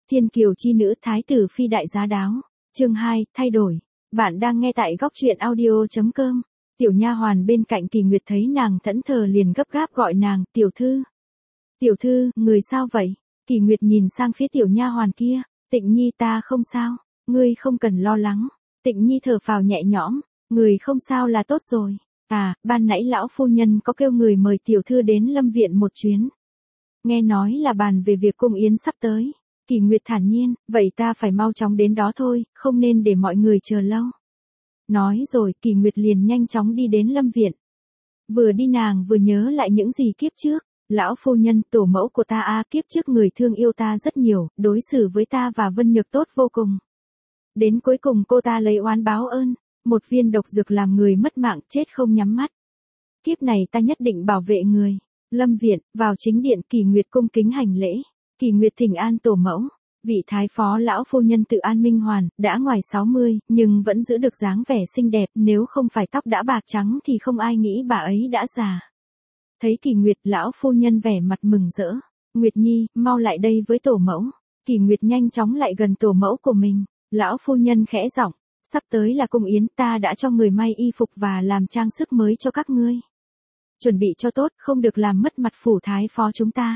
Thiên kiều chi nữ thái tử phi đại giá đáo. Chương 2, thay đổi. Bạn đang nghe tại góc truyện audio.com. Tiểu nha hoàn bên cạnh Kỳ Nguyệt thấy nàng thẫn thờ liền gấp gáp gọi nàng, "Tiểu thư. Tiểu thư, người sao vậy?" Kỳ Nguyệt nhìn sang phía tiểu nha hoàn kia, "Tịnh Nhi ta không sao, ngươi không cần lo lắng." Tịnh Nhi thở phào nhẹ nhõm, "Người không sao là tốt rồi. À, ban nãy lão phu nhân có kêu người mời tiểu thư đến Lâm viện một chuyến. Nghe nói là bàn về việc cung yến sắp tới." Kỳ Nguyệt thản nhiên, "Vậy ta phải mau chóng đến đó thôi, không nên để mọi người chờ lâu." Nói rồi Kỳ Nguyệt liền nhanh chóng đi đến Lâm viện. Vừa đi nàng vừa nhớ lại những gì kiếp trước. "Lão phu nhân, tổ mẫu của ta kiếp trước người thương yêu ta rất nhiều, đối xử với ta và Vân Nhược tốt vô cùng. Đến cuối cùng cô ta lấy oán báo ơn, một viên độc dược làm người mất mạng chết không nhắm mắt. Kiếp này ta nhất định bảo vệ người." Lâm viện, vào chính điện Kỳ Nguyệt cung kính hành lễ. Kỳ Nguyệt thỉnh an tổ mẫu. Vị thái phó lão phu nhân tự An Minh Hoàn, đã ngoài 60, nhưng vẫn giữ được dáng vẻ xinh đẹp, nếu không phải tóc đã bạc trắng thì không ai nghĩ bà ấy đã già. Thấy Kỳ Nguyệt, lão phu nhân vẻ mặt mừng rỡ. "Nguyệt Nhi, mau lại đây với tổ mẫu." Kỳ Nguyệt nhanh chóng lại gần tổ mẫu của mình. Lão phu nhân khẽ giọng, "Sắp tới là cung yến, ta đã cho người may y phục và làm trang sức mới cho các ngươi. Chuẩn bị cho tốt, không được làm mất mặt phủ thái phó chúng ta."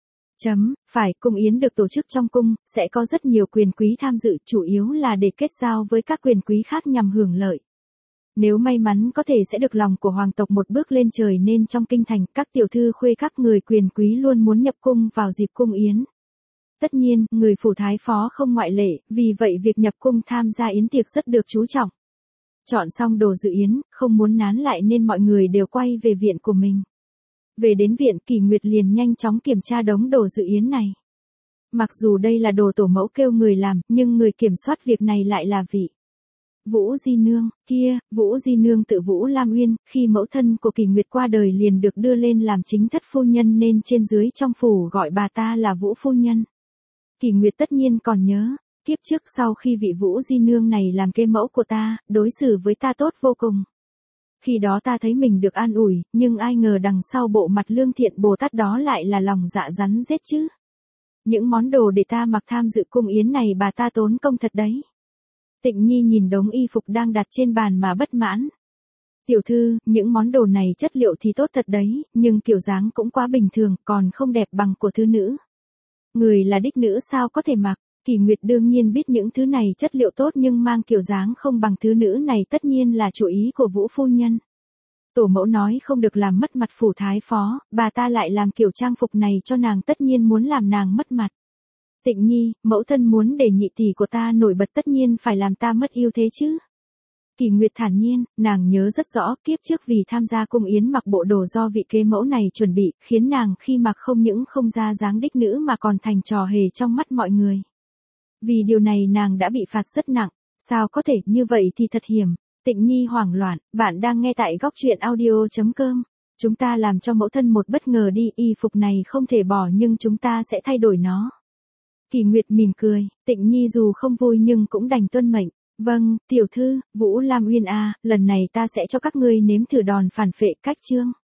Phải, cung yến được tổ chức trong cung, sẽ có rất nhiều quyền quý tham dự, chủ yếu là để kết giao với các quyền quý khác nhằm hưởng lợi. Nếu may mắn có thể sẽ được lòng của hoàng tộc một bước lên trời, nên trong kinh thành, các tiểu thư khuê các người quyền quý luôn muốn nhập cung vào dịp cung yến. Tất nhiên, người phủ thái phó không ngoại lệ, vì vậy việc nhập cung tham gia yến tiệc rất được chú trọng. Chọn xong đồ dự yến, không muốn nán lại nên mọi người đều quay về viện của mình. Về đến viện, Kỳ Nguyệt liền nhanh chóng kiểm tra đống đồ dự yến này. Mặc dù đây là đồ tổ mẫu kêu người làm, nhưng người kiểm soát việc này lại là vị Vũ Di Nương. Kia, Vũ Di Nương tự Vũ Lam Uyên, khi mẫu thân của Kỳ Nguyệt qua đời liền được đưa lên làm chính thất phu nhân nên trên dưới trong phủ gọi bà ta là Vũ phu nhân. Kỳ Nguyệt tất nhiên còn nhớ, kiếp trước sau khi vị Vũ Di Nương này làm kế mẫu của ta, đối xử với ta tốt vô cùng. Khi đó ta thấy mình được an ủi, nhưng ai ngờ đằng sau bộ mặt lương thiện Bồ Tát đó lại là lòng dạ rắn rết chứ. Những món đồ để ta mặc tham dự cung yến này bà ta tốn công thật đấy." Tịnh Nhi nhìn đống y phục đang đặt trên bàn mà bất mãn. "Tiểu thư, những món đồ này chất liệu thì tốt thật đấy, nhưng kiểu dáng cũng quá bình thường, còn không đẹp bằng của thứ nữ. Người là đích nữ sao có thể mặc?" Kỳ Nguyệt đương nhiên biết những thứ này chất liệu tốt nhưng mang kiểu dáng không bằng thứ nữ này tất nhiên là chủ ý của Vũ phu nhân. Tổ mẫu nói không được làm mất mặt phủ thái phó, bà ta lại làm kiểu trang phục này cho nàng tất nhiên muốn làm nàng mất mặt. "Tịnh Nhi, mẫu thân muốn để nhị tỷ của ta nổi bật tất nhiên phải làm ta mất ưu thế chứ." Kỳ Nguyệt thản nhiên, nàng nhớ rất rõ kiếp trước vì tham gia cung yến mặc bộ đồ do vị kế mẫu này chuẩn bị, khiến nàng khi mặc không những không ra dáng đích nữ mà còn thành trò hề trong mắt mọi người. Vì điều này nàng đã bị phạt rất nặng. "Sao có thể, như vậy thì thật hiểm." Tịnh Nhi hoảng loạn, "Bạn đang nghe tại góc truyện audio.com. Chúng ta làm cho mẫu thân một bất ngờ đi, y phục này không thể bỏ nhưng chúng ta sẽ thay đổi nó." Kỳ Nguyệt mỉm cười, Tịnh Nhi dù không vui nhưng cũng đành tuân mệnh. "Vâng, tiểu thư, Vũ Lam Uyên lần này ta sẽ cho các ngươi nếm thử đòn phản phệ cách chương."